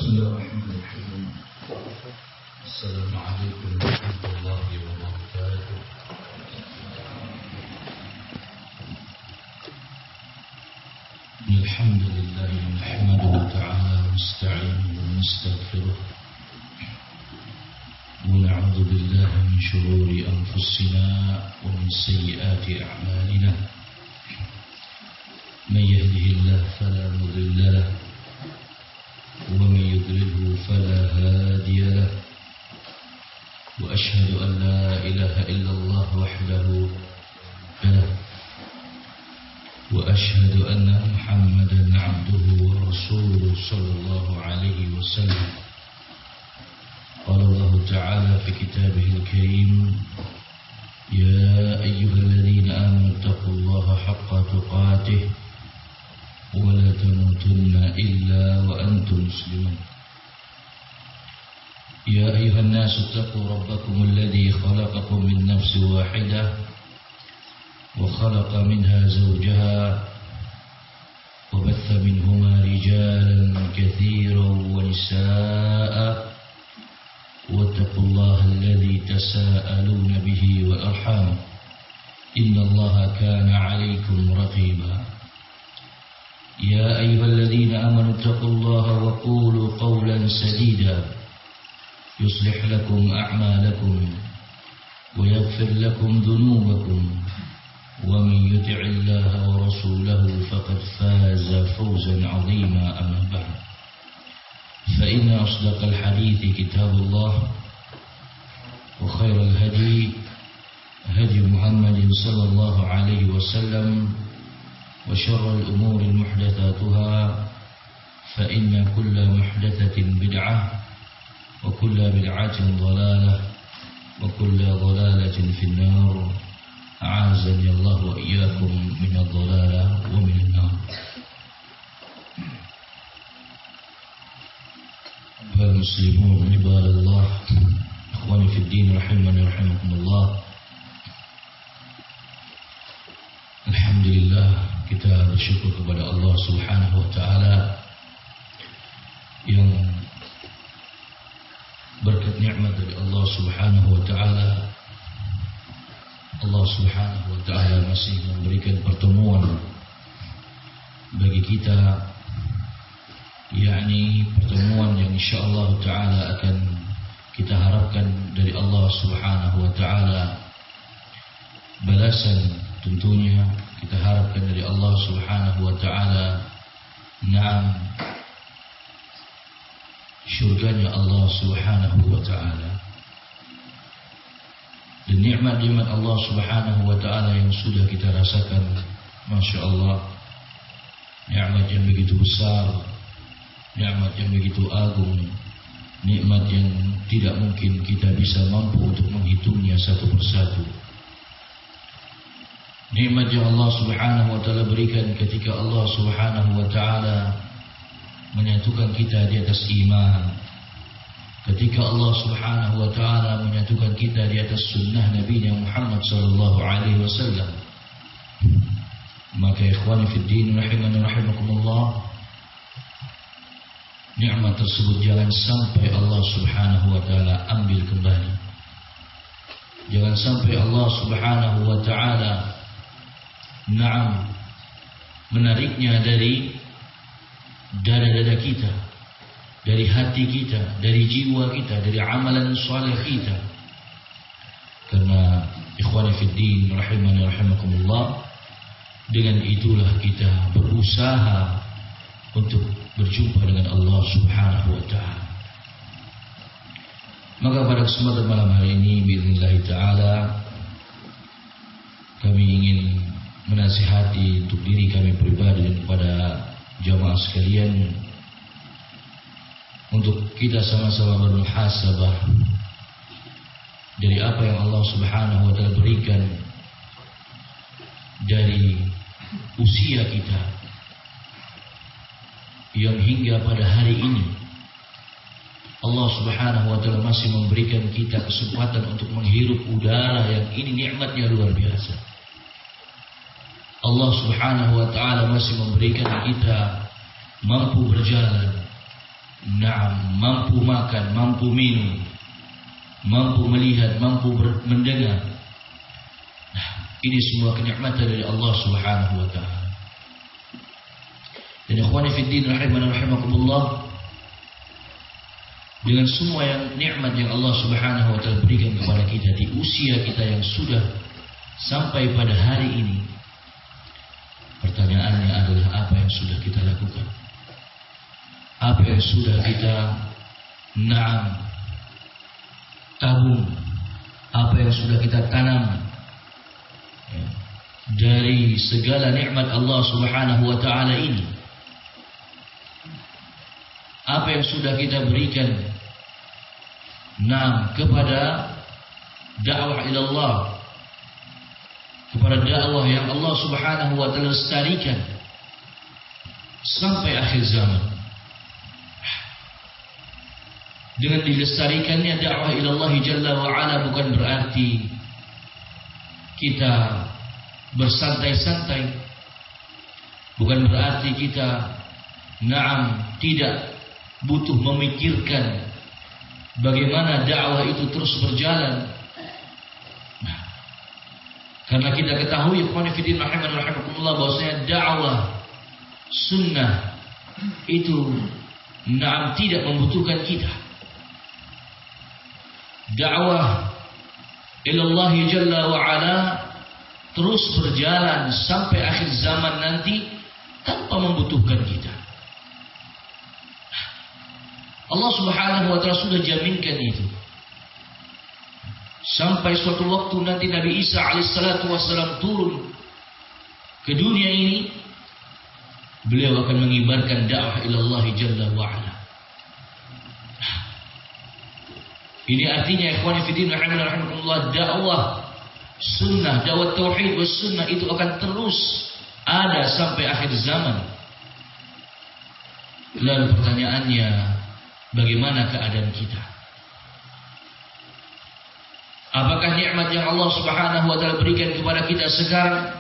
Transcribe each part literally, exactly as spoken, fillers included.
Bismillahirrahmanirrahim. Assalamualaikum warahmatullahi wabarakatuh. Alhamdulillah nahmaduhu ta'ala wa nasta'inuhu wa nastaghfiruh. Wa na'udzu billahi min shururi anfusina wa min sayyiati a'malina. Man yahdihillahu fala mudilla lahu ومن يضلله فلا هادي له وأشهد أن لا إله إلا الله وحده له وأشهد أن محمدا عبده ورسوله صلى الله عليه وسلم. قال الله تعالى في كتابه الكريم: يا أيها الذين آمنوا اتقوا الله حق تقاته ولا تموتن إلا وأنتم مسلمون. يا أيها الناس اتقوا ربكم الذي خلقكم من نفس واحدة وخلق منها زوجها وبث منهما رجالا كثيرا ونساء واتقوا الله الذي تساءلون به والأرحام إن الله كان عليكم رقيبا. يا أيها الذين آمنوا اتقوا الله وقولوا قولا سديدا يصلح لكم أعمالكم ويغفر لكم ذنوبكم ومن يطع الله ورسوله فقد فاز فوزا عظيما. أما بعد فإن أصدق الحديث كتاب الله وخير الهدي هدي محمد صلى الله عليه وسلم وشر الأمور محدثاتها فإن كل محدثة بدعة وكل بدعة ضلالة وكل ضلالة في النار. أعاذني الله وإياكم من الضلالة ومن النار. فالمسلمون عباد الله إخواني في الدين رحمني رحمكم الله. Alhamdulillah, kita bersyukur kepada Allah Subhanahu wa taala yang berkat nikmat dari Allah Subhanahu wa taala, Allah Subhanahu wa taala masih memberikan pertemuan bagi kita, yakni pertemuan yang insyaallah taala akan kita harapkan dari Allah Subhanahu wa taala balasan. Tentunya kita harapkan dari Allah Subhanahu wa taala naam syurganya Allah Subhanahu wa taala. Dan nikmat-nikmat Allah Subhanahu wa taala yang sudah kita rasakan, Masya Allah, nikmat yang begitu besar, nikmat yang begitu agung, nikmat yang tidak mungkin kita bisa mampu untuk menghitungnya satu persatu. Nikmat yang Allah Subhanahu wa taala berikan ketika Allah Subhanahu wa taala menyatukan kita di atas iman, ketika Allah Subhanahu wa taala menyatukan kita di atas sunnah Nabi Muhammad sallallahu alaihi wasallam. Maka ikhwani fid din rahimani rahimakumullah, nikmat tersebut jangan sampai Allah Subhanahu wa taala ambil kembali. Jangan sampai Allah Subhanahu wa taala Naam menariknya dari dada-dada kita, dari hati kita, dari jiwa kita, dari amalan saleh kita. Karena ikhwani fid din rahimani rahimakumullah, dengan itulah kita berusaha untuk berjumpa dengan Allah Subhanahu wa taala. Maka pada kesempatan malam hari ini biiznillah taala kami ingin menasihati untuk diri kami pribadi dan kepada jamaah sekalian untuk kita sama-sama bermuhasabah dari apa yang Allah Subhanahu wa taala berikan dari usia kita yang hingga pada hari ini Allah Subhanahu wa taala masih memberikan kita kesempatan untuk menghirup udara yang ini nikmatnya luar biasa. Allah Subhanahu wa taala masih memberikan kita mampu berjalan, Naam, mampu makan, mampu minum, mampu melihat, mampu mendengar. Nah, ini semua kenikmatan dari Allah Subhanahu wa taala. Dan ikhwani fi din rahimani rahimakumullah, dengan semua yang nikmat yang Allah Subhanahu wa taala berikan kepada kita di usia kita yang sudah sampai pada hari ini, pertanyaannya adalah apa yang sudah kita lakukan? Apa yang sudah kita naam tabung? Apa yang sudah kita tanam ya, dari segala nikmat Allah Subhanahu wa taala ini? Apa yang sudah kita berikan naam kepada dakwah ilallah, kepada dakwah yang Allah Subhanahu wa taala lestarikan sampai akhir zaman. Dengan dilestarikannya dakwah ilallah jalla wa ala bukan berarti kita bersantai-santai, bukan berarti kita naam tidak butuh memikirkan bagaimana dakwah itu terus berjalan. Nah, karena kita ketahui ikhwan fillah rahimani rahimakumullah bahwasanya dakwah sunnah itu naam tidak membutuhkan kita. Dakwah ilallah jalla wa ala terus berjalan sampai akhir zaman nanti tanpa membutuhkan kita. Allah Subhanahu wa taala sudah jaminkan itu. Sampai suatu waktu nanti Nabi Isa alaihissalatu wassalam turun ke dunia ini, beliau akan mengibarkan dakwah ilallah jalla wa ala. Ini artinya ikhwani fi din rahimakumullah, dakwah sunnah, dakwah tauhid was sunnah itu akan terus ada sampai akhir zaman. Lalu pertanyaannya, bagaimana keadaan kita? Apakah nikmat yang Allah Subhanahu wa taala berikan kepada kita sekarang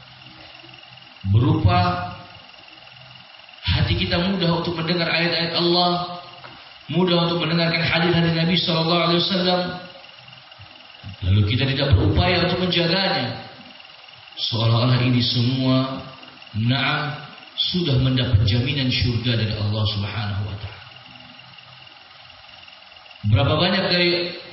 berupa hati kita mudah untuk mendengar ayat-ayat Allah, mudah untuk mendengarkan hadis-hadis Nabi sallallahu alaihi wasallam, lalu kita tidak berupaya untuk menjaganya, seolah-olah ini semua na'am sudah mendapat jaminan syurga dari Allah Subhanahu wa taala. Berapa banyak dari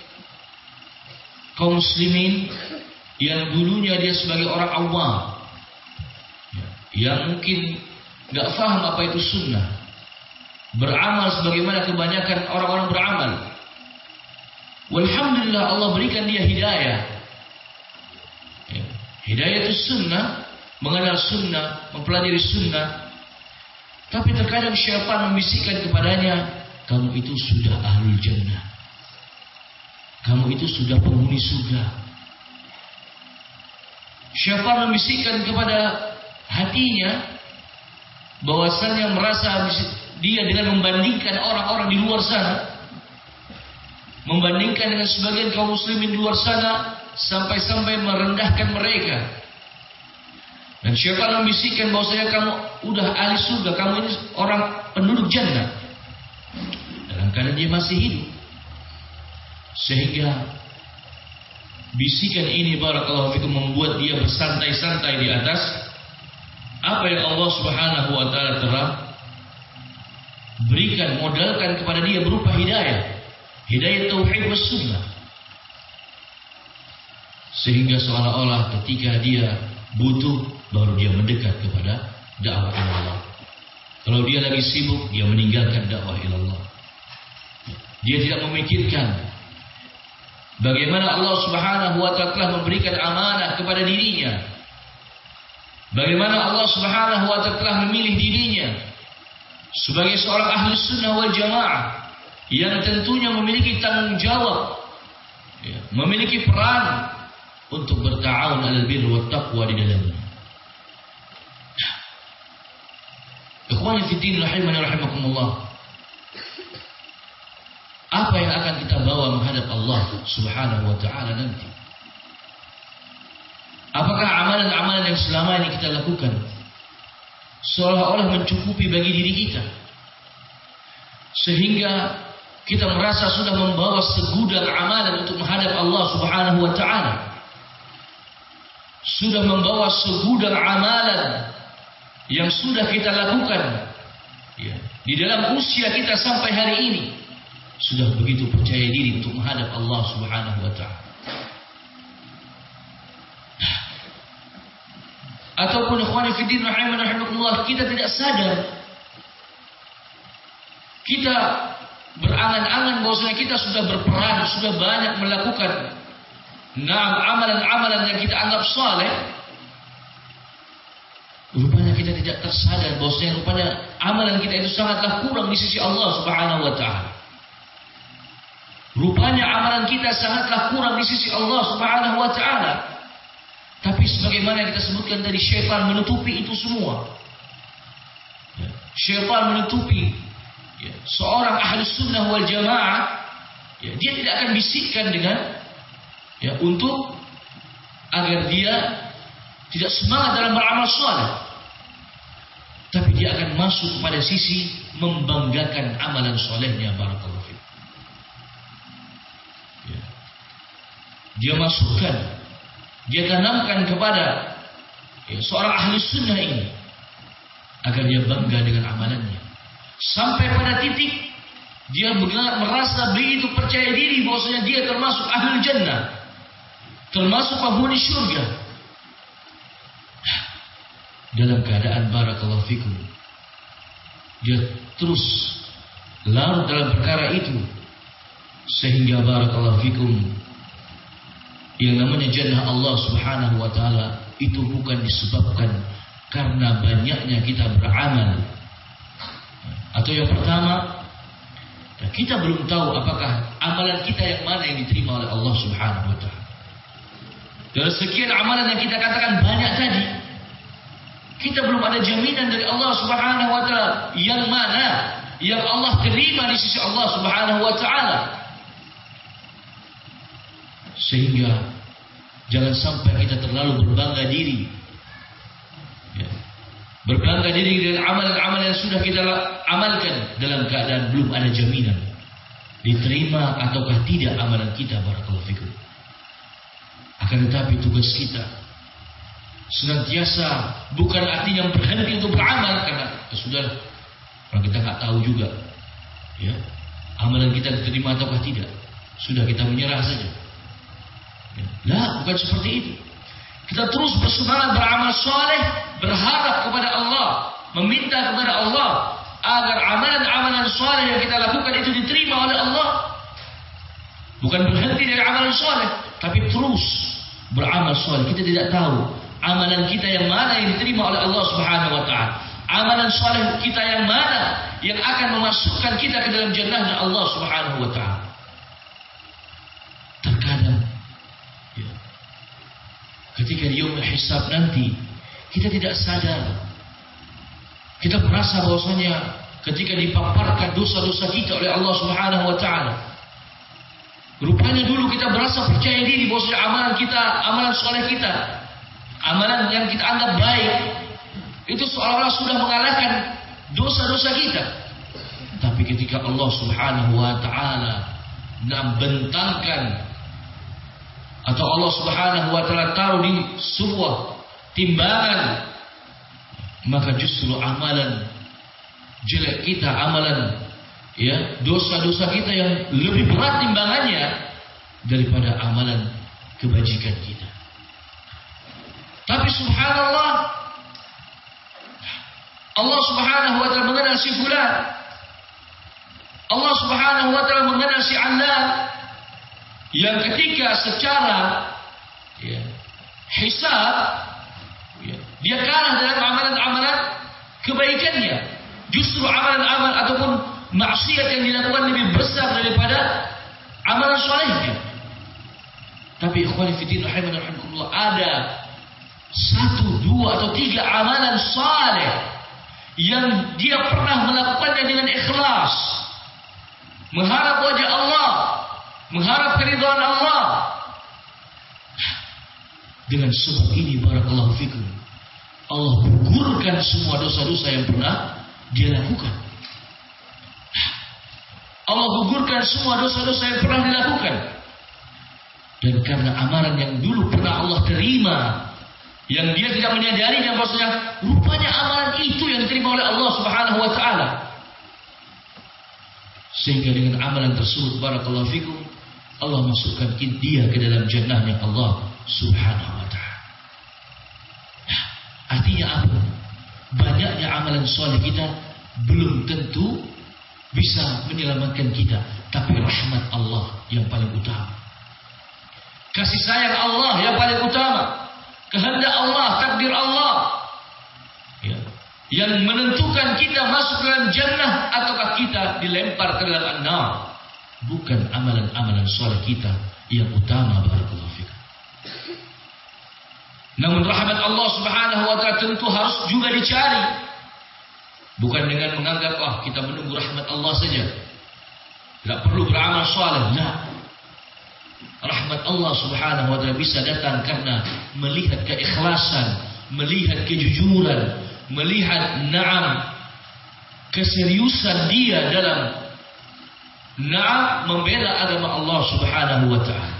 kaum muslimin yang dulunya dia sebagai orang awam, yang mungkin gak faham apa itu sunnah, beramal sebagaimana kebanyakan orang-orang beramal. Walhamdulillah Allah berikan dia hidayah. Hidayah itu sunnah, mengenal sunnah, mempelajari sunnah. Tapi terkadang syaitan membisikkan kepadanya, kamu itu sudah ahlul jannah, kamu itu sudah penghuni surga. Syaitan membisikkan kepada hatinya bahwasannya merasa dia dengan membandingkan orang-orang di luar sana, membandingkan dengan sebagian kaum muslimin di luar sana, sampai-sampai merendahkan mereka. Dan syaitan membisikkan bahwasanya kamu udah ahli surga, kamu ini orang penduduk jannah, dalam keadaan dia masih hidup. Sehingga bisikan ini barakallahu fikum membuat dia bersantai-santai di atas apa yang Allah Subhanahu wa taala telah berikan, modalkan kepada dia berupa hidayah, hidayah tauhid was sunnah. Sehingga seolah-olah ketika dia butuh baru dia mendekat kepada dakwah ilallah. Kalau dia lagi sibuk, dia meninggalkan dakwah ilallah. Dia tidak memikirkan bagaimana Allah Subhanahu wa taala telah memberikan amanah kepada dirinya, bagaimana Allah Subhanahu wa taala telah memilih dirinya sebagai seorang ahli sunnah wal jamaah yang tentunya memiliki tanggung jawab, ya, memiliki peran untuk berta'awun 'alal birri wat taqwa di dalamnya. Ikhwani fi din rahimani rahimakumullah, apa yang akan kita bawa menghadap Allah Subhanahu wa taala nanti? Apakah amalan-amalan yang selama ini kita lakukan seolah-olah mencukupi bagi diri kita, sehingga kita merasa sudah membawa segudang amalan untuk menghadap Allah Subhanahu wa taala. Sudah membawa segudang amalan yang sudah kita lakukan ya, di dalam usia kita sampai hari ini. Sudah begitu percaya diri untuk menghadap Allah Subhanahu wa taala. Ataupun ikhwani fiddin rahimakumullah, kita tidak sadar, kita berangan-angan bahwasanya kita sudah berperan, sudah banyak melakukan nah amalan-amalan yang kita anggap saleh. Rupanya kita tidak tersadar bahwasanya rupanya amalan kita itu sangatlah kurang di sisi Allah Subhanahu wa taala. Rupanya amalan kita sangatlah kurang di sisi Allah Subhanahu wa taala. Tapi sebagaimana yang kita sebutkan tadi, syaitan menutupi itu semua. Ya, syaitan menutupi ya, seorang ahlus sunnah wal jamaah, ya, dia tidak akan bisikkan dengan ya, untuk agar dia tidak semangat dalam beramal saleh. Tapi dia akan masuk pada sisi membanggakan amalan solehnya. Barakallahu fiik. Ya. Dia masukkan, dia tanamkan kepada ya, seorang ahli sunnah ini agar dia bangga dengan amalannya. Sampai pada titik dia benar merasa begitu percaya diri bahwasanya dia termasuk ahli jannah, termasuk penghuni surga. Dalam keadaan barakallahu fikum, dia terus larut dalam perkara itu, sehingga barakallahu fikum yang namanya jannah Allah Subhanahu wa taala itu bukan disebabkan karena banyaknya kita beramal. Atau yang pertama, kita belum tahu apakah amalan kita yang mana yang diterima oleh Allah Subhanahu wa taala. Dari sekian amalan yang kita katakan banyak tadi, kita belum ada jaminan dari Allah Subhanahu wa taala yang mana yang Allah terima di sisi Allah Subhanahu wa taala. Sehingga jangan sampai kita terlalu berbangga diri, ya, berbangga diri dengan amalan-amalan yang sudah kita amalkan dalam keadaan belum ada jaminan diterima ataukah tidak amalan kita. Barakallahu fikum. Akan tetapi tugas kita senantiasa bukan artinya berhenti untuk beramal, karena ya sudah, kalau kita nggak tahu juga ya amalan kita diterima ataukah tidak, sudah kita menyerah saja. Ya. Lah, bukan seperti itu. Kita terus bersemangat beramal soleh, berharap kepada Allah, meminta kepada Allah agar amalan-amalan soleh yang kita lakukan itu diterima oleh Allah. Bukan berhenti dari amalan soleh, tapi terus beramal soleh. Kita tidak tahu amalan kita yang mana yang diterima oleh Allah Subhanahu wa taala. Amalan soleh kita yang mana yang akan memasukkan kita ke dalam jannahnya Allah Subhanahu wa taala. Terkadang ya, ketika di yaumul hisab nanti kita tidak sadar. Kita merasa bahwasanya ketika dipaparkan dosa-dosa kita oleh Allah Subhanahu wa taala, rupanya dulu kita merasa percaya diri bahwasanya amalan kita, amalan soleh kita, amalan yang kita anggap baik itu seolah-olah sudah mengalahkan dosa-dosa kita. Tapi ketika Allah Subhanahu wa taala membentangkan atau Allah Subhanahu wa taala taruh di sebuah timbangan, maka justru amalan jelek kita, amalan ya dosa-dosa kita yang lebih berat timbangannya daripada amalan kebajikan kita. Tapi subhanallah, Allah Subhanahu wa taala mengenal si fulan, Allah Subhanahu wa taala mengenal si Allan, yang ketika secara ya, hisab ya, dia kalah dalam amalan-amalan kebaikannya. Justru amalan-amalan ataupun maksiat yang dilakukan lebih besar daripada amalan solehnya. Tapi ikhwani fillah rahimakumullah, ada satu, dua atau tiga amalan saleh yang dia pernah melakukannya dengan ikhlas, mengharap wajah Allah, mengharap keridhaan Allah. Dengan sebab ini barakallahu fikum, Allah gugurkan semua dosa-dosa yang pernah dia lakukan. Allah gugurkan semua dosa-dosa yang pernah dilakukan. Dan karena amalan yang dulu pernah Allah terima, yang dia tidak menyadarinya bahwasanya rupanya amalan itu yang diterima oleh Allah Subhanahu wa taala. Sehingga dengan amalan tersebut, barakallahu fikum, Allah masukkan dia ke dalam jannahnya Allah Subhanahu wa taala. Nah, artinya apa? Banyaknya amalan soleh kita belum tentu bisa menyelamatkan kita, tapi rahmat Allah yang paling utama. Kasih sayang Allah yang paling utama. Kehendak Allah, takdir Allah, ya, yang menentukan kita masuk ke dalam jannah ataukah kita dilempar ke dalam an-nar. Bukan amalan-amalan soleh kita yang utama, barakallahu fikum. Namun rahmat Allah Subhanahu wa taala tentu harus juga dicari. Bukan dengan menganggap wah kita menunggu rahmat Allah saja, tidak perlu beramal soleh. Nah, rahmat Allah Subhanahu wa taala bisa datang karena melihat keikhlasan, melihat kejujuran, melihat na'am keseriusan dia dalam na'am membela agama Allah Subhanahu wa taala.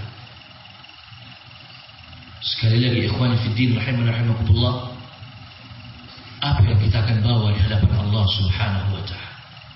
Sekali lagi ikhwani fi din rahimani rahimakumullah, apa yang kita akan bawa di hadapan Allah Subhanahu wa taala?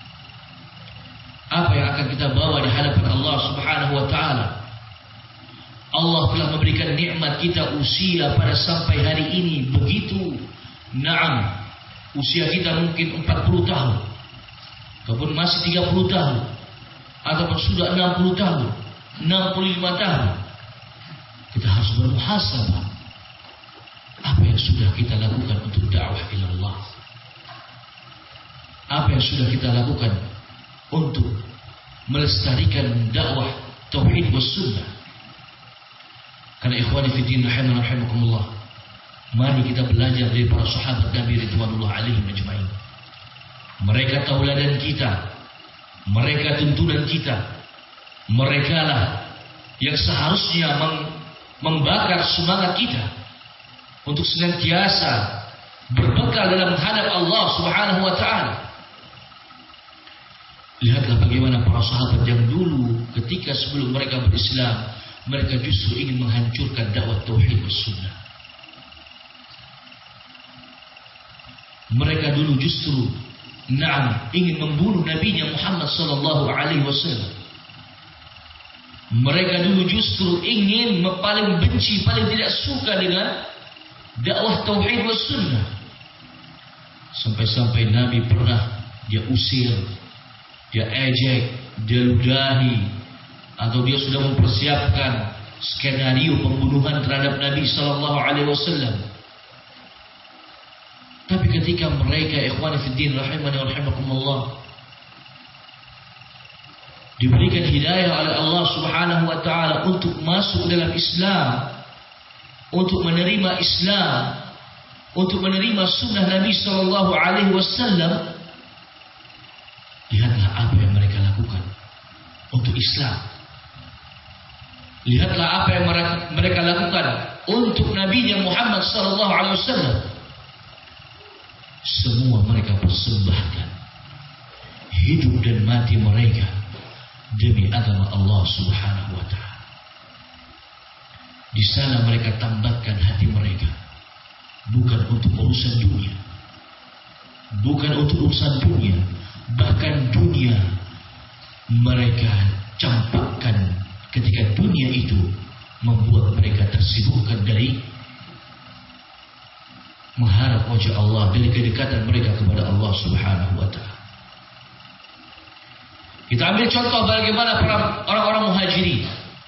Apa yang akan kita bawa di hadapan Allah Subhanahu wa taala? Allah telah memberikan nikmat kita usia pada sampai hari ini begitu. Naam, usia kita mungkin empat puluh tahun, ataupun masih tiga puluh tahun, ataupun sudah enam puluh tahun, enam puluh lima tahun. Kita harus bermuhasabah. Apa yang sudah kita lakukan untuk dakwah ila Allah? Apa yang sudah kita lakukan untuk melestarikan dakwah tauhid was sunnah? Karena ikhwani fi din rahimani rahimakumullah, mari kita belajar dari para sahabat Nabi ridwanullah alaihim ajmain. Mereka tauladan kita, mereka tuntunan kita, mereka lah yang seharusnya meng membakar semangat kita untuk senantiasa berbekal dalam menghadap Allah Subhanahu wa taala. Lihatlah bagaimana para sahabat yang dulu ketika sebelum mereka berislam, mereka justru ingin menghancurkan dakwah tauhid was sunnah. Mereka dulu justru na'am ingin membunuh nabinya Muhammad sallallahu alaihi wasallam. Mereka dulu justru ingin paling benci, paling tidak suka dengan dakwah tauhid was sunnah. Sampai-sampai Nabi pernah dia usir, dia ejek, dia ludahi, atau dia sudah mempersiapkan skenario pembunuhan terhadap Nabi sallallahu alaihi wasallam. Tapi ketika mereka ikhwan fillah rahimani wa rahimakumullah diberikan hidayah oleh Allah Subhanahu wa taala untuk masuk dalam Islam, untuk menerima Islam, untuk menerima sunnah Nabi sallallahu alaihi wasallam, lihatlah apa yang mereka lakukan untuk Islam. Lihatlah apa yang mereka lakukan untuk Nabi Muhammad sallallahu alaihi wasallam. Semua mereka persembahkan hidup dan mati mereka demi agama Allah Subhanahu wa taala. Di sana mereka tambatkan hati mereka bukan untuk urusan dunia, bukan untuk urusan dunia, bahkan dunia mereka campakkan ketika dunia itu membuat mereka tersibukkan dari mengharap wajah Allah, dari kedekatan mereka kepada Allah Subhanahu wa taala. Kita ambil contoh bagaimana para orang-orang muhajirin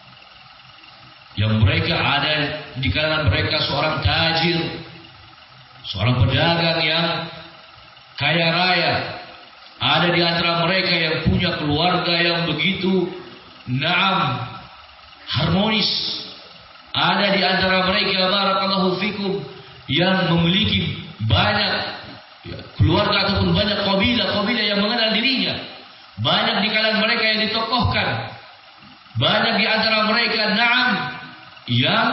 yang mereka ada di kalangan mereka seorang tajir, seorang pedagang yang kaya raya, ada di antara mereka yang punya keluarga yang begitu naam harmonis, ada di antara mereka barakallahu fikum yang memiliki banyak keluarga ataupun banyak kabilah-kabilah yang mengenal dirinya. Banyak di kalangan mereka yang ditokohkan, banyak di antara mereka na'am yang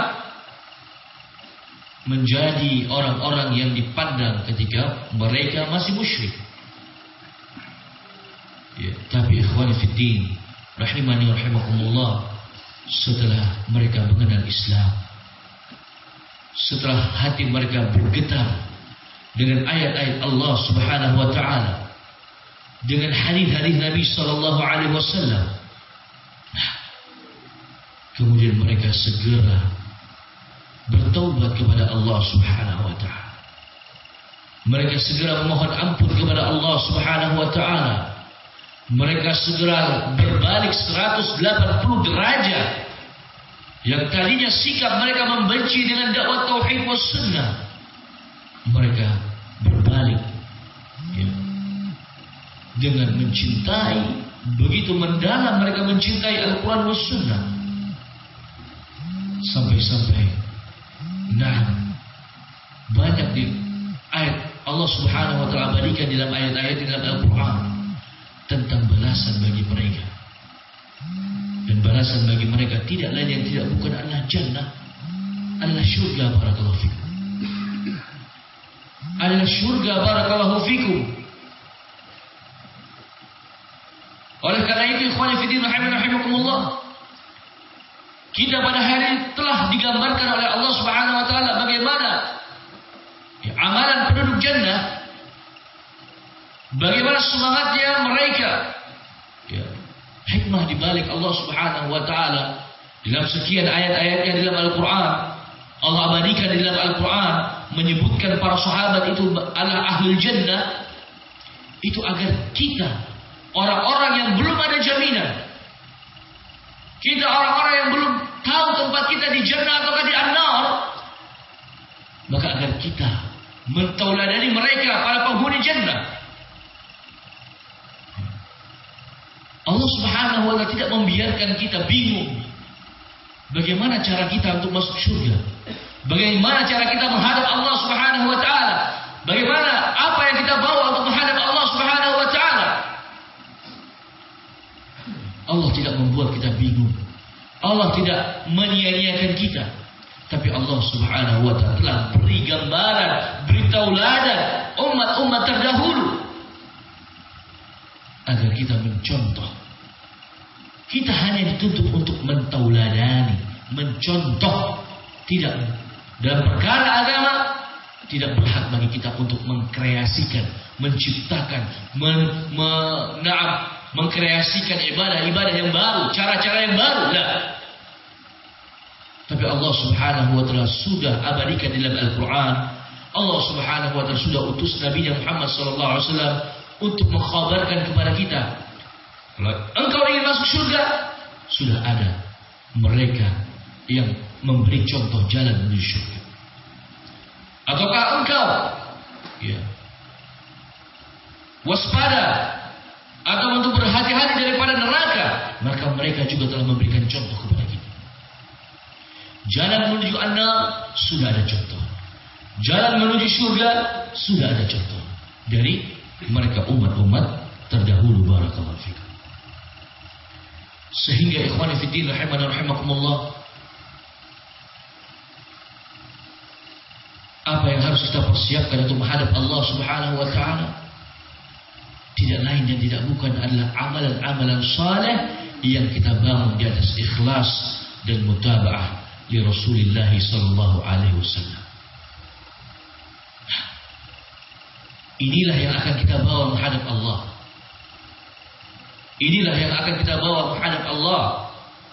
menjadi orang-orang yang dipandang ketika mereka masih musyrik. Ya, tapi ikhwani fiddin rahimani wa rahimakumullah, setelah mereka mengenal Islam, setelah hati mereka bergetar dengan ayat-ayat Allah Subhanahu wa taala, dengan hadis-hadis Nabi sallallahu alaihi wasallam, kemudian mereka segera bertaubat kepada Allah Subhanahu wa taala. Mereka segera memohon ampun kepada Allah Subhanahu wa taala. Mereka segera berbalik seratus delapan puluh derajat. Yang tadinya sikap mereka membenci dengan dakwah tauhid was sunnah, mereka berbalik, ya, dengan mencintai, begitu mendalam mereka mencintai Al-Quran was sunnah, sampai-sampai nah banyak di ayat Allah Subhanahu wa taala abadikan dalam ayat-ayat dalam Al-Quran tentang balasan bagi mereka. Dan balasan bagi mereka tidak lain yang tidak bukan adalah jannah, adalah syurga. Barakallahu fikum. Adalah syurga. Barakallahu fikum. Oleh karena itu ikhwani fillah rahimani rahimakumullah, kita pada hari ini telah digambarkan oleh Allah Subhanahu wa taala bagaimana ya, amalan penduduk jannah, bagaimana semangatnya mereka, ya, hikmah dibalik Allah Subhanahu wa taala dalam sekian ayat-ayatnya dalam Al-Quran. Allah abadikan di dalam Al-Quran menyebutkan para sahabat itu adalah ahlul jannah, itu agar kita, orang-orang yang belum ada jaminan, kita orang-orang yang belum tahu tempat kita di jannah atau di an-nar, maka agar kita mentauladani mereka para penghuni jannah. Allah Subhanahu wa taala tidak membiarkan kita bingung bagaimana cara kita untuk masuk surga, bagaimana cara kita menghadap Allah Subhanahu wa taala, bagaimana apa yang kita bawa untuk menghadap Allah Subhanahu wa taala. Allah tidak membuat kita bingung, Allah tidak menyia-nyiakan kita, tapi Allah Subhanahu wa taala telah beri gambaran, beri tauladan umat-umat terdahulu agar kita mencontoh. Kita hanya dituntut untuk mentauladani, mencontoh. Tidak dalam perkara agama, tidak berhak bagi kita untuk mengkreasikan, menciptakan, men, me, nah, mengkreasikan ibadah-ibadah yang baru, cara-cara yang baru. Nah. Tapi Allah Subhanahu wa taala sudah abadikan dalam Al-Quran. Allah Subhanahu wa taala sudah utus Nabi Muhammad sallallahu alaihi wasallam untuk mengkhabarkan kepada kita, kalau engkau ingin masuk surga, sudah ada mereka yang memberi contoh jalan menuju surga. Ataukah engkau ya, waspada atau untuk berhati-hati daripada neraka, maka mereka juga telah memberikan contoh kepada kita. Jalan menuju an-nar sudah ada contoh, jalan menuju surga sudah ada contoh dari mereka umat-umat terdahulu. Barakallahu fikum. Sehingga ikhwani fiddin rahimani rahimakumullah, apa yang harus kita persiapkan untuk menghadap Allah Subhanahu wa taala tidak lain dan tidak bukan adalah amalan-amalan saleh yang kita bangun di atas ikhlas dan mutabaah li Rasulillah sallallahu alaihi wasallam. Inilah yang akan kita bawa menghadap Allah. Inilah yang akan kita bawa menghadap Allah.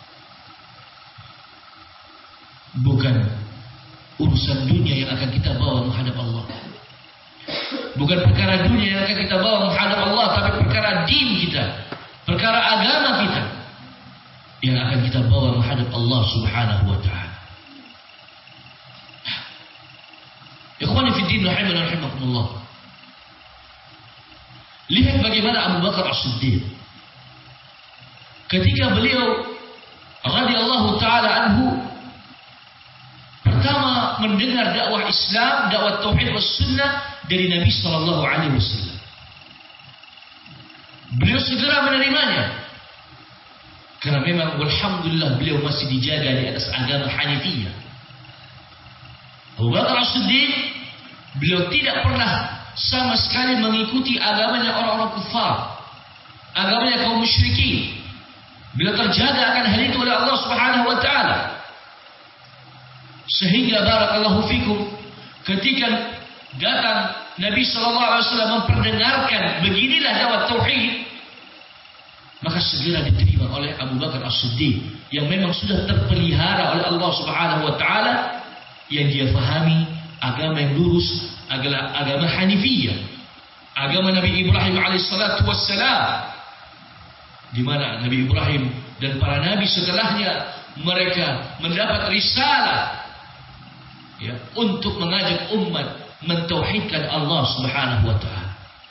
Bukan urusan dunia yang akan kita bawa menghadap Allah. Bukan perkara dunia yang akan kita bawa menghadap Allah, tapi perkara din kita, perkara agama kita yang akan kita bawa menghadap Allah Subhanahu wa taala. Ikhwani fi din rahimani rahimakumullah. Lihat bagaimana Abu Bakar As-Siddiq ketika beliau radhiyallahu taala anhu pertama mendengar dakwah Islam, dakwah tauhid was sunnah dari Nabi sallallahu alaihi wasallam. Beliau segera menerimanya. Karena memang alhamdulillah beliau masih dijaga di atas agama Hanifiyah. Abu Bakar As-Siddiq beliau tidak pernah sama sekali mengikuti agamanya orang-orang kufar, agamanya kaum musyrikin. Bila terjaga akan hal itu oleh Allah Subhanahu wa taala. Sehingga barakallahu fikum, ketika datang Nabi sallallahu alaihi wasallam memperdengarkan beginilah dakwah tauhid, maka segera diterima oleh Abu Bakar As-Siddiq yang memang sudah terpelihara oleh Allah Subhanahu wa taala, yang dia fahami agama yang lurus adalah agama Hanifiyah, agama Nabi Ibrahim alaihissalatu wassalam, di mana Nabi Ibrahim dan para nabi setelahnya mereka mendapat risalah ya, untuk mengajak umat mentauhidkan Allah Subhanahu wa taala.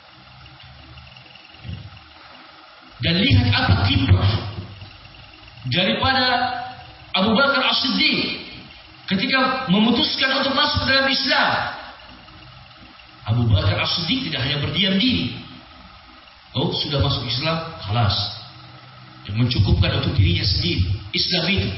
Dan lihat apa kiprah daripada Abu Bakar As-Siddiq ketika memutuskan untuk masuk dalam Islam. Abu Bakar As-Siddiq tidak hanya berdiam diri. Oh, sudah masuk Islam, khalas. Yang mencukupkan untuk dirinya sendiri Islam itu.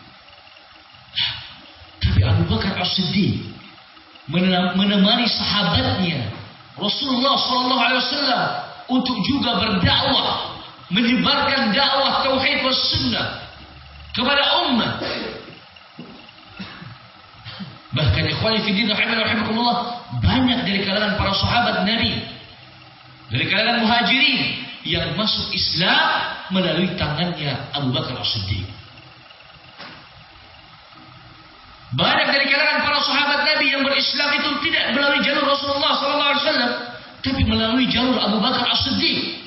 Tapi Abu Bakar As-Siddiq menemani sahabatnya Rasulullah sallallahu alaihi wasallam untuk juga berdakwah, menyebarkan dakwah tauhid was sunnah kepada umat. Bahkan ikhwani fi din rahimakumullah, banyak dari kalangan para sahabat Nabi, dari kalangan muhajirin yang masuk Islam melalui tangannya Abu Bakar As-Siddiq. Banyak dari kalangan para sahabat Nabi yang berislam itu tidak melalui jalur Rasulullah sallallahu alaihi wasallam, tapi melalui jalur Abu Bakar As-Siddiq.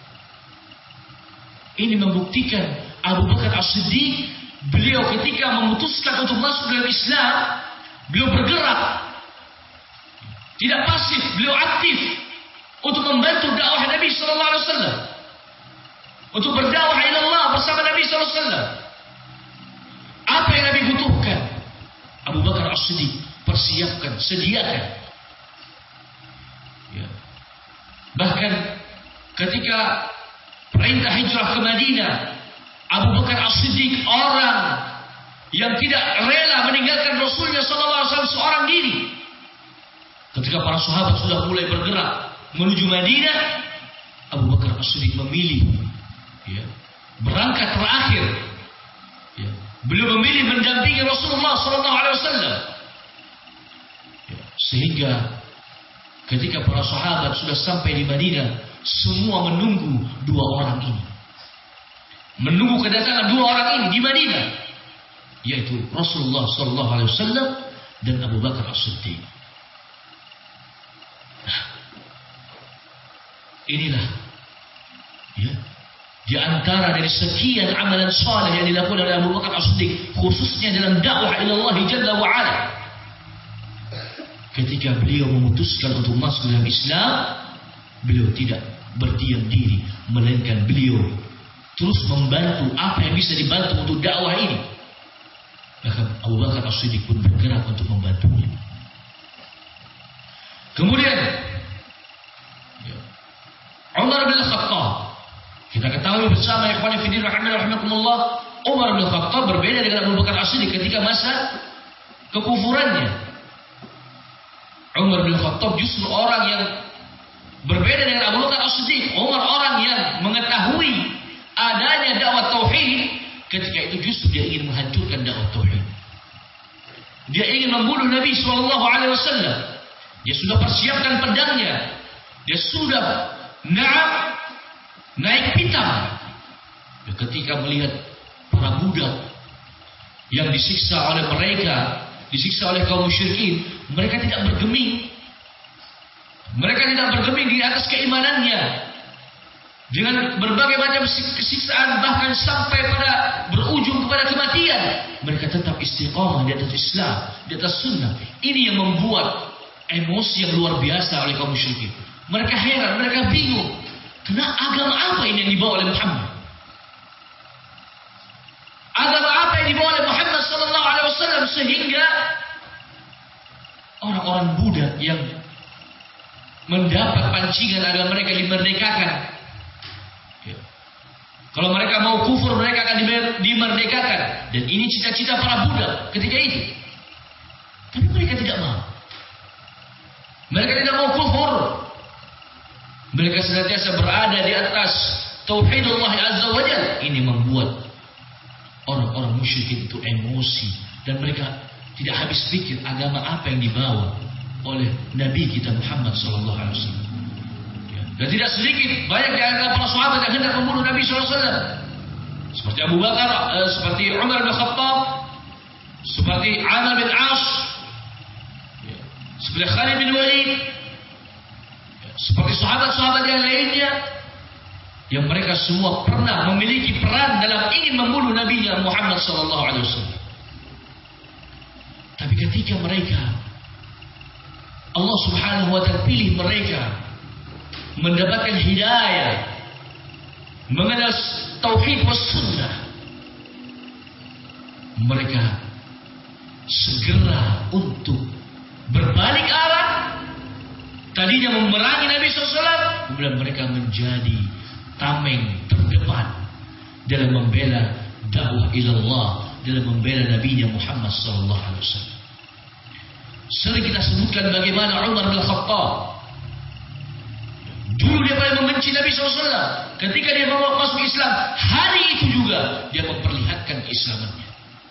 Ini membuktikan Abu Bakar As-Siddiq, beliau ketika memutuskan untuk masuk dalam Islam, beliau bergerak, tidak pasif, beliau aktif untuk membantu dakwah Nabi sallallahu alaihi wasallam, untuk berdakwah ila Allah bersama Nabi sallallahu alaihi wasallam. Apa yang Nabi butuhkan, Abu Bakar As-Siddiq persiapkan, sediakan. Ya. Bahkan ketika perintah hijrah ke Madinah, Abu Bakar As-Siddiq orang yang tidak rela meninggalkan Rasulnya sallallahu alaihi wasallam seorang diri. Ketika para sahabat sudah mulai bergerak menuju Madinah, Abu Bakar As-Siddiq memilih ya, berangkat terakhir. Ya. Beliau memilih mendampingi Rasulullah sallallahu alaihi wasallam. Ya. Sehingga ketika para sahabat sudah sampai di Madinah, semua menunggu dua orang ini. Menunggu kedatangan dua orang ini di Madinah, yaitu Rasulullah sallallahu alaihi wasallam dan Abu Bakar As-Siddiq. Nah, inilah ya, di antara dari sekian amalan saleh yang dilakukan oleh Abu Bakar As-Siddiq, khususnya dalam dakwah ila Allah Jalla wa Ala. Ketika beliau memutuskan untuk masuk dalam Islam, beliau tidak berdiam diri, melainkan beliau terus membantu apa yang bisa dibantu untuk dakwah ini. Bahkan Abu Bakar As-Siddiq pun bergerak untuk membantunya. Kemudian ya, Umar bin Khattab, kita ketahui bersama ikhwan fillah rahimakumullah, Umar bin Khattab berbeda dengan Abu Bakar As-Siddiq ketika masa kekufurannya. Umar bin Khattab justru orang yang berbeda dengan Abu Bakar As-Siddiq. Umar orang yang mengetahui adanya dakwah tauhid, ketika itu justru dia ingin menghancurkan dakwah tauhid. Dia ingin membunuh Nabi sallallahu alaihi wasallam. Dia sudah persiapkan pedangnya. Dia sudah naam naik pitam. Ketika melihat para budak yang disiksa oleh mereka, disiksa oleh kaum musyrikin, mereka tidak bergeming. Mereka tidak bergeming di atas keimanannya. Dengan berbagai macam kesiksaan, bahkan sampai pada berujung kepada kematian, mereka tetap istiqamah di atas Islam, di atas sunnah. Ini yang membuat emosi yang luar biasa oleh kaum musyrikin. Mereka heran, mereka bingung, kenapa agama apa ini yang dibawa oleh Muhammad? Agama apa yang dibawa oleh Muhammad sallallahu alaihi wasallam sehingga orang-orang budak yang mendapat pancingan agar mereka dimerdekakan. Kalau mereka mau kufur, mereka akan dimerdekakan. Dan ini cita-cita para budak ketika itu. Tapi mereka tidak mau. Mereka tidak mau kufur. Mereka senantiasa berada di atas tauhidullah azza wa jalla. Ini membuat orang-orang musyrikin itu emosi dan mereka tidak habis pikir agama apa yang dibawa oleh Nabi kita Muhammad sallallahu alaihi wasallam. Dan tidak sedikit banyak di antara para sahabat yang hendak membunuh Nabi sallallahu alaihi wasallam. Seperti Abu Bakar, eh, seperti Umar bin Khattab, seperti Amr bin As, ya, seperti Khalid bin Walid, ya, seperti sahabat-sahabat yang lainnya, yang mereka semua pernah memiliki peran dalam ingin membunuh Nabi Muhammad sallallahu alaihi wasallam. Tapi ketika mereka Allah Subhanahu wa taala pilih mereka mendapatkan hidayah, mengenal tauhid was sunnah, mereka segera untuk berbalik arah. Tadinya memerangi Nabi sallallahu alaihi wasallam, kemudian mereka menjadi tameng terdepan dalam membela dakwah ilallah, dalam membela Nabi Muhammad sallallahu alaihi wasallam. Sering kita sebutkan bagaimana Umar bin Khattab dulu dia paling membenci Nabi sallallahu alaihi wasallam. Ketika dia mau masuk Islam, hari itu juga dia memperlihatkan keislamannya.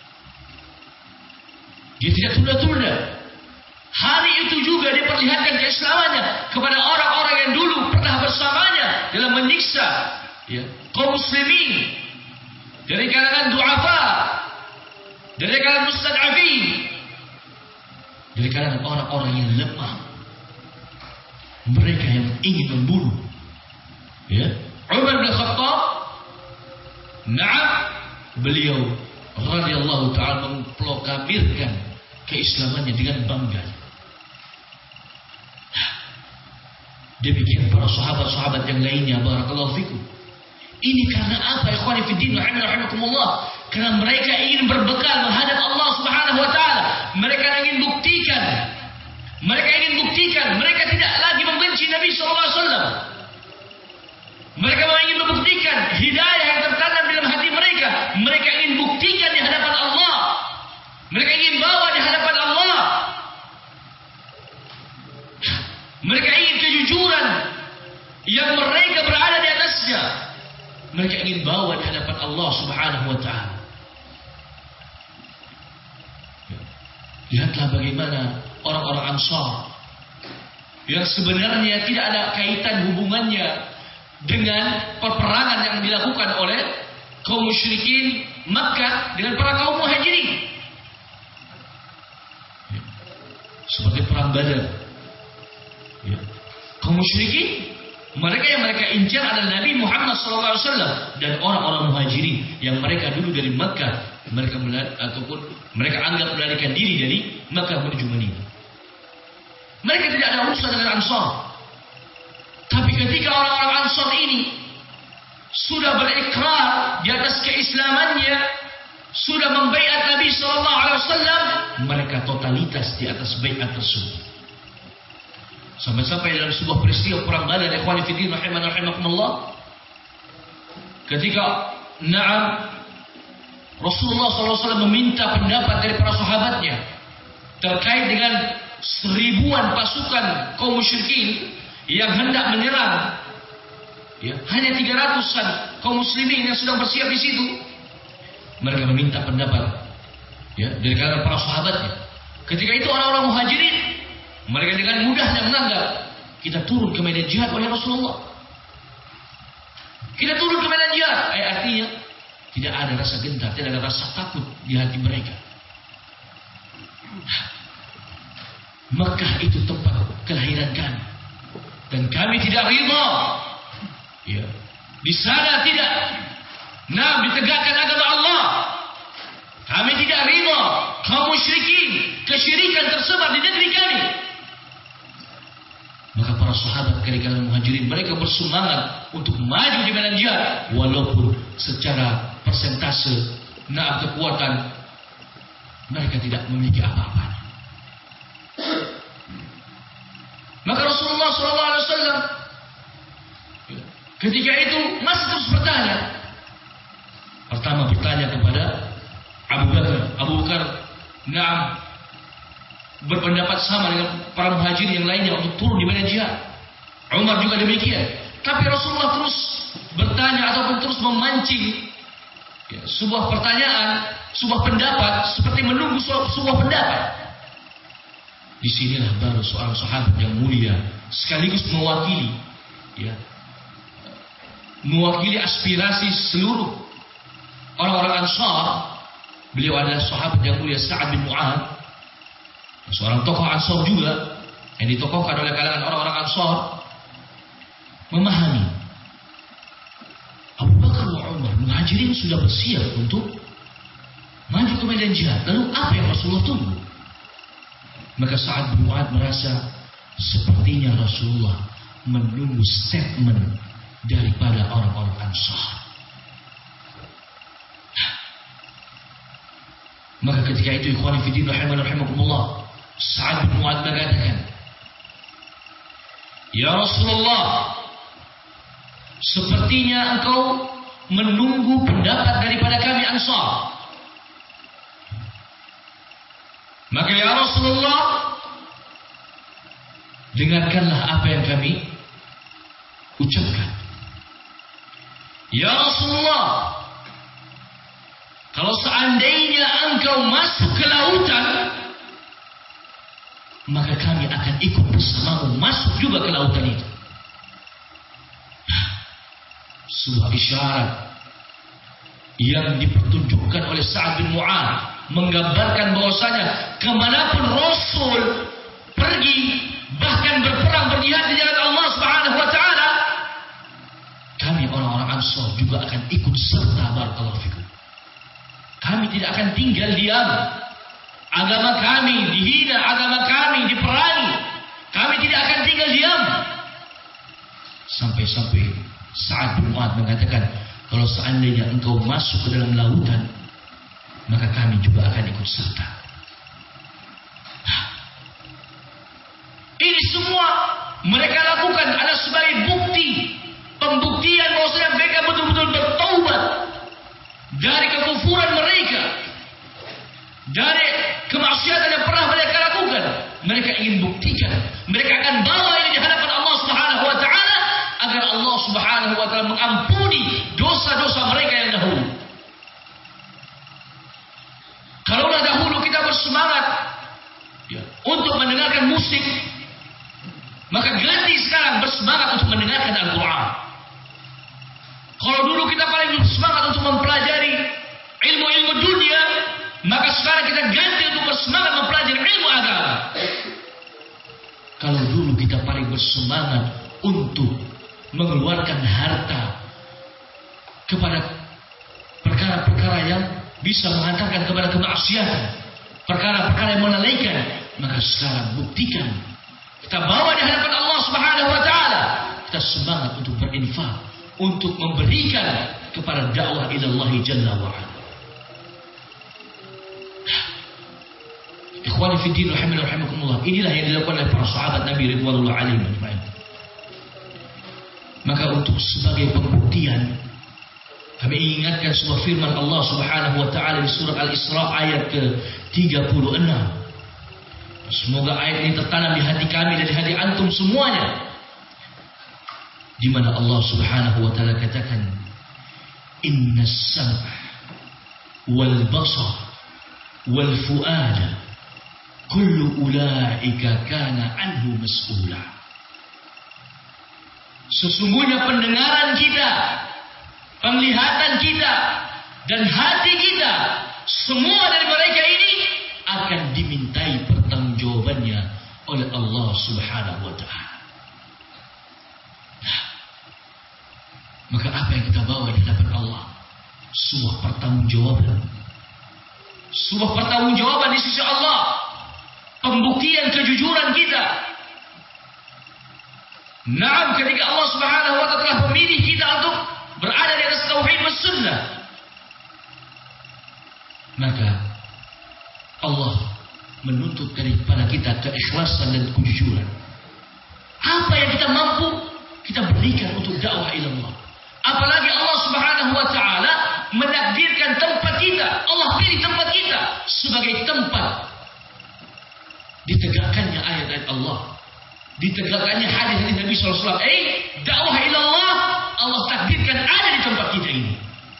Dia tidak tunda-tunda. Hari itu juga dia perlihatkan keislamannya kepada orang-orang yang dulu pernah bersamanya dalam menyiksa, ya, kaum muslimin dari kalangan du'afa, dari kalangan mustad'afin, dari kalangan orang-orang yang lemah, mereka yang ingin membunuh, ya. Umar bin Khattab, na'am, beliau radhiyallahu ta'ala memproklamirkan keislamannya dengan bangga. Demikian para sahabat-sahabat yang lainnya, barakallahu fikum. Ini karena apa? Ikhwani fi din, rahimakumullah. Karena mereka ingin berbekal menghadap Allah Subhanahu wa taala. Mereka ingin buktikan, mereka ingin buktikan mereka tidak lagi membenci Nabi sallallahu alaihi wasallam. Mereka ingin membuktikan hidayah yang tertanam dalam hati mereka. Mereka ingin buktikan di hadapan Allah. Mereka ingin bawa di hadapan Allah. Mereka ingin kejujuran yang mereka berada di atasnya. Mereka ingin bawa di hadapan Allah Subhanahu wa taala. Lihatlah bagaimana orang-orang Ansar yang sebenarnya tidak ada kaitan hubungannya dengan peperangan yang dilakukan oleh kaum musyrikin Makkah dengan para kaum muhajirin. Seperti perang Badar. Ya. Kaum musyrikin, mereka yang mereka incar adalah Nabi Muhammad sallallahu alaihi wasallam dan orang-orang muhajirin yang mereka dulu dari Makkah, mereka melari, ataupun mereka anggap melarikan diri dari Makkah menuju Madinah. Mereka tidak ada urusan dengan Ansar. Tapi ketika orang-orang Ansar ini sudah berikrar di atas keislamannya, sudah membaiat Nabi sallallahu alaihi wasallam, mereka totalitas di atas baiat tersebut. Sampai-sampai dalam sebuah peristiwa perang Badar, ikhwani fi din rahimakumullah, ketika na'am Rasulullah sallallahu alaihi wasallam meminta pendapat dari para sahabatnya terkait dengan seribuan pasukan kaum musyrikin yang hendak menyerang, ya, hanya tiga ratusan kaum muslimin yang sedang bersiap di situ. Mereka meminta pendapat, ya, dari kalangan para sahabatnya. Ketika itu orang-orang muhajirin, mereka dengan mudahnya menganggap kita turun ke medan jihad oleh Rasulullah. Kita turun ke medan jihad, eh, artinya tidak ada rasa gentar, tidak ada rasa takut di hati mereka. Mekah itu tempat kelahiran kami, dan kami tidak ridha, ya, di sana tidak nah ditegakkan agama Allah. Kami tidak ridha kaum musyrikin, kesyirikan tersebar di negeri kami. Maka para sahabat dari kalangan muhajirin, mereka bersemangat untuk maju di medan jihad, walaupun secara persentase nah kekuatan mereka tidak memiliki apa-apa. Maka Rasulullah shallallahu alaihi wasallam ketika itu masih terus bertanya. Pertama bertanya kepada Abu Bakar. Abu Bakar na'am berpendapat sama dengan para muhajirin yang lainnya untuk turun di medan jihad. Umar juga demikian. Tapi Rasulullah terus bertanya ataupun terus memancing ya, sebuah pertanyaan, sebuah pendapat seperti menunggu sebuah, sebuah pendapat. Disinilah baru seorang sahabat yang mulia sekaligus mewakili ya, mewakili aspirasi seluruh orang-orang Ansar. Beliau adalah sahabat yang mulia Sa'ad bin Mu'adz, seorang tokoh Ansar juga yang ditokohkan oleh kalangan orang-orang Ansar, memahami Abu Bakar wa Umar Muhajirin sudah bersiap untuk maju ke medan jihad. Lalu apa yang Rasulullah tunggu? Maka Sa'ad bin Mu'adz merasa sepertinya Rasulullah menunggu statement daripada orang-orang Ansar. Maka ketika itu ikhwani fi din rahimani rahimakumullah, Sa'ad bin Mu'adz mengatakan, "Ya Rasulullah, sepertinya engkau menunggu pendapat daripada kami Ansar. Maka ya Rasulullah, dengarkanlah apa yang kami ucapkan. Ya Rasulullah, kalau seandainya engkau masuk ke lautan, maka kami akan ikut bersamamu masuk juga ke lautan itu." Sebuah isyarat yang dipertunjukkan oleh Sa'ad bin Mu'adz menggambarkan bahwasanya kemanapun Rasul pergi, bahkan berperang berjihad di jalan Allah Subhanahu wa taala, kami orang-orang Ansar juga akan ikut serta. Barakallahu fikum. Kami tidak akan tinggal diam. Agama kami dihina, agama kami diperangi, kami tidak akan tinggal diam. Sampai-sampai Sa'ad bin Mu'adz mengatakan, kalau seandainya engkau masuk ke dalam lautan, maka kami juga akan ikut serta. Ini semua mereka lakukan adalah sebagai bukti, pembuktian bahwasanya mereka betul-betul bertaubat dari kekufuran mereka, dari kemaksiatan yang pernah mereka lakukan. Mereka ingin buktikan, mereka akan bawa ini di hadapan Allah Subhanahu wa taala agar Allah Subhanahu wa taala mengampuni dosa-dosa mereka yang dahulu. Kalaulah dahulu kita bersemangat ya, untuk mendengarkan musik, maka ganti sekarang bersemangat untuk mendengarkan Al-Quran. Kalau dulu kita paling bersemangat untuk mempelajari ilmu-ilmu dunia, maka sekarang kita ganti untuk bersemangat mempelajari ilmu agama. Kalau dulu kita paling bersemangat untuk mengeluarkan harta kepada perkara-perkara yang bisa mengantarkan kepada kemaksiatan, perkara-perkara yang melalaikan, maka sekarang buktikan, kita bawa di hadapan Allah Subhanahu wa taala, kita semangat untuk berinfak, untuk memberikan kepada dakwah ila Allah Jalla wa Ala. Ikhwani fi din rahimani rahimakumullah, inilah yang dilakukan oleh para sahabat Nabi ridwanullah alaihim ajma'in. Maka untuk sebagai pembuktian, kami ingatkan sebuah firman Allah Subhanahu wa taala di surah Al-Isra ayat ke tiga puluh enam. Semoga ayat ini tertanam di hati kami dan di hati antum semuanya, di mana Allah Subhanahu wa taala katakan, "Innas sam'a wal basar wal fuada kullu ulaika kana anhu mas'ula." Sesungguhnya pendengaran kita, penglihatan kita, dan hati kita, semua dari mereka ini akan dimintai pertanggungjawabannya oleh Allah Subhanahu wa taala. Nah, maka apa yang kita bawa di hadapan Allah? Sebuah pertanggungjawaban. Sebuah pertanggungjawaban di sisi Allah. Pembuktian kejujuran kita. Naam, ketika Allah Subhanahu wa taala telah memilih kita untuk berada di atas tauhid was sunnah, maka Allah menuntut daripada kita keikhlasan dan kejujuran. Apa yang kita mampu kita berikan untuk dakwah ila Allah. Apalagi Allah Subhanahu wa taala menakdirkan tempat kita, Allah pilih tempat kita sebagai tempat ditegakkannya ayat-ayat Allah, ditegakkannya hadis-hadis Nabi sallallahu alaihi wasallam. Eh, dakwah ila Allah, Allah takdirkan ada di tempat kita ini.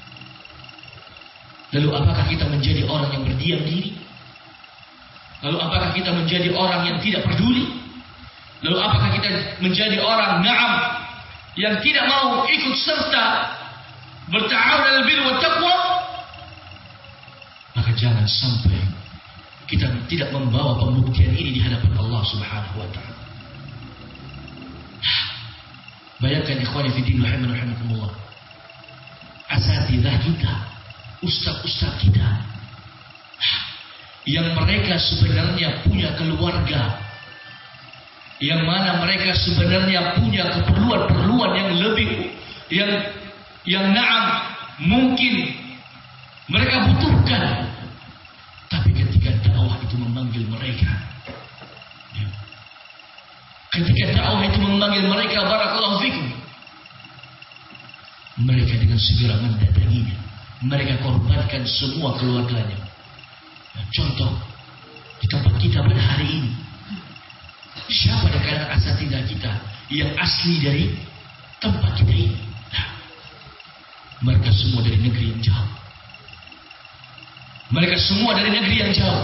Lalu apakah kita menjadi orang yang berdiam diri? Lalu apakah kita menjadi orang yang tidak peduli? Lalu apakah kita menjadi orang na'am yang tidak mau ikut serta berta'awun 'alal birri wat taqwa? Maka jangan sampai kita tidak membawa pembuktian ini di hadapan Allah Subhanahu wa taala. Bayangkan ikhwani fi din rahimakumullah. Asatidzah kita, ustaz-ustaz kita yang mereka sebenarnya punya keluarga, yang mana mereka sebenarnya punya keperluan-keperluan yang lebih yang yang na'am mungkin mereka butuhkan, tapi ketika dakwah itu memanggil mereka, ketika dakwah itu memanggil mereka, barakallahu fikum, mereka dengan segera mendatanginya, mereka korbankan semua keluarganya. Contoh di tempat kita pada hari ini, siapa di kalangan asatidzah kita yang asli dari tempat kita ini? Nah, mereka semua dari negeri yang jauh. Mereka semua dari negeri yang jauh.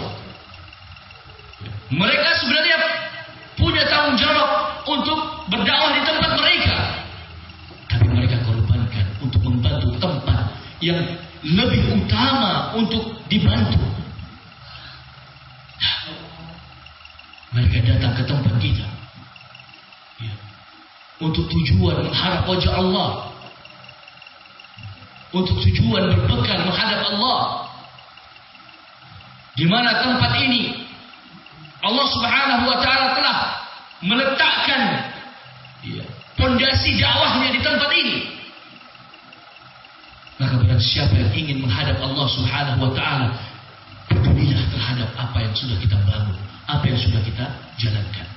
Mereka sebenarnya punya tanggung jawab untuk berdakwah di tempat mereka, tapi mereka korbankan untuk membantu tempat yang lebih utama untuk dibantu. Mereka datang ke tempat kita ya, untuk tujuan mengharap wajah Allah, untuk tujuan berbekal menghadap Allah, di mana tempat ini Allah Subhanahu wa taala telah meletakkan pondasi ya, dakwahnya di tempat ini. Maka barang siapa yang ingin menghadap Allah Subhanahu wa taala, pedulilah terhadap apa yang sudah kita bangun, apa yang sudah kita jalankan.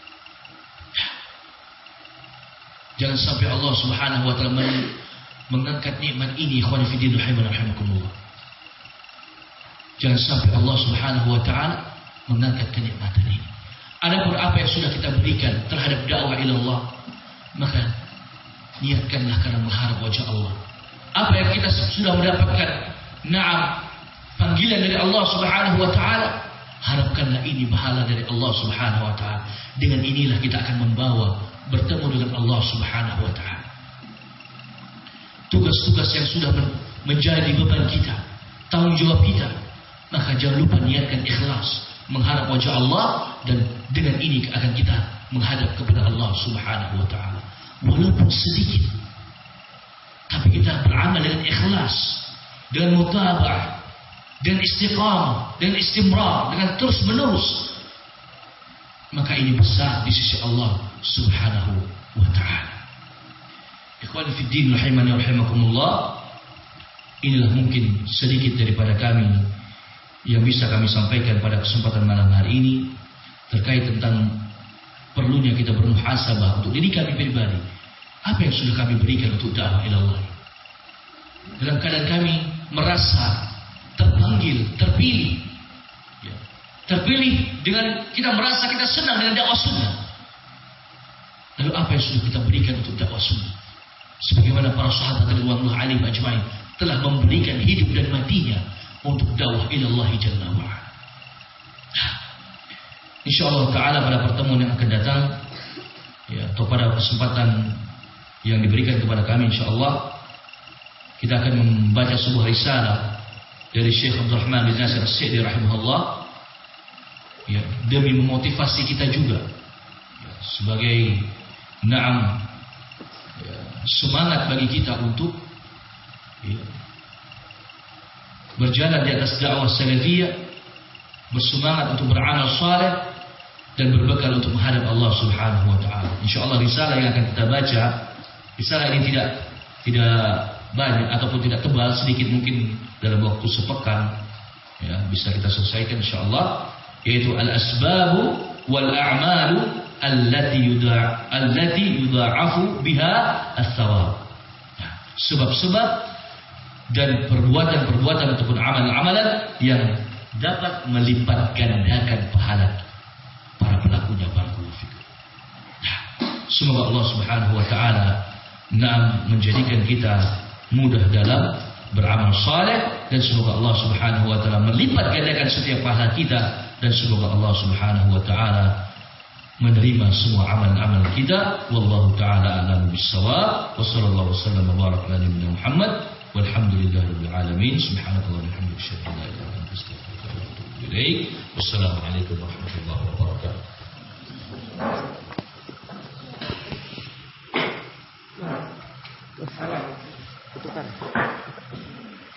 Jangan sampai Allah Subhanahu wa taala mengangkat nikmat ini, ikhwan fillah rahimakumullah. Jangan sampai Allah Subhanahu wa taala mengangkat kenikmatan ini. Adapun apa yang sudah kita berikan terhadap dakwah ila Allah, maka niatkanlah karena mengharap wajah Allah. Apa yang kita sudah mendapatkan, na'am, panggilan dari Allah Subhanahu wa taala, harapkanlah ini pahala dari Allah Subhanahu wa taala. Dengan inilah kita akan membawa bertemu dengan Allah Subhanahu wa taala. Tugas-tugas yang sudah menjadi beban kita, tanggung jawab kita, maka jangan lupa niatkan ikhlas, mengharap wajah Allah, dan dengan ini akan kita menghadap kepada Allah Subhanahu wa taala. Walaupun sedikit, tapi kita beramal dengan ikhlas, dengan mutaba'ah, dengan istiqamah, dengan istimrar, dengan terus menerus, maka ini besar di sisi Allah Subhanahu wa taala. Ikhwani fi din rahimani rahimakumullah, inilah mungkin sedikit daripada kami yang bisa kami sampaikan pada kesempatan malam hari ini terkait tentang perlunya kita bermuhasabah untuk diri kami pribadi. Apa yang sudah kami berikan untuk dakwah ila Allah? Dalam keadaan kami merasa terpanggil, terpilih, ya, terpilih dengan kita merasa kita senang dengan dakwah sunnah. Lalu apa yang sudah kita berikan untuk dakwah sunnah? Sebagaimana para sahabat radhiyallahu alaihim ajma'in telah memberikan hidup dan matinya untuk dakwah ila Allah Jalla wa ala. Insyaallah taala pada pertemuan yang akan datang, ya, atau pada kesempatan yang diberikan kepada kami, insyaallah kita akan membaca sebuah risalah dari Syekh Abdul Rahman bin Nasir As-Sa'di rahimahullah, ya, demi memotivasi kita juga, ya, sebagai na'am, ya, semangat bagi kita untuk, ya, berjalan di atas dakwah salafiyah, bersemangat untuk beramal saleh dan berbekal untuk menghadap Allah Subhanahu wa taala. Insyaallah risalah yang akan kita baca, risalah ini tidak tidak banyak ataupun tidak tebal, sedikit mungkin dalam waktu sepekan, ya, bisa kita selesaikan insyaallah, yaitu al-asbabu wal a'malu allati yudha allati yudha'afu biha ats-tsawab. Sebab-sebab dan perbuatan-perbuatan ataupun amalan-amalan yang dapat melipat gandakan pahala para pelakunya. Barakallahu fikum. Semoga Allah Subhanahu wa taala nah, menjadikan kita mudah dalam beramal saleh, dan semoga Allah Subhanahu wa taala melipat gandakan setiap pahala kita, dan semoga Allah Subhanahu wa taala menerima semua amal-amal kita. Wallahu taala a'lamu bis-shawab. Wa sallallahu wasallam wa baraka ala nabiyyina Muhammad walhamdulillahirabbil alamin. Subhanakallahumma wa bihamdika asyhadu an la ilaha illa anta astaghfiruka wa atubu ilaik. Wassalamu alaikum warahmatullahi wabarakatuh. Salam. Tutupan.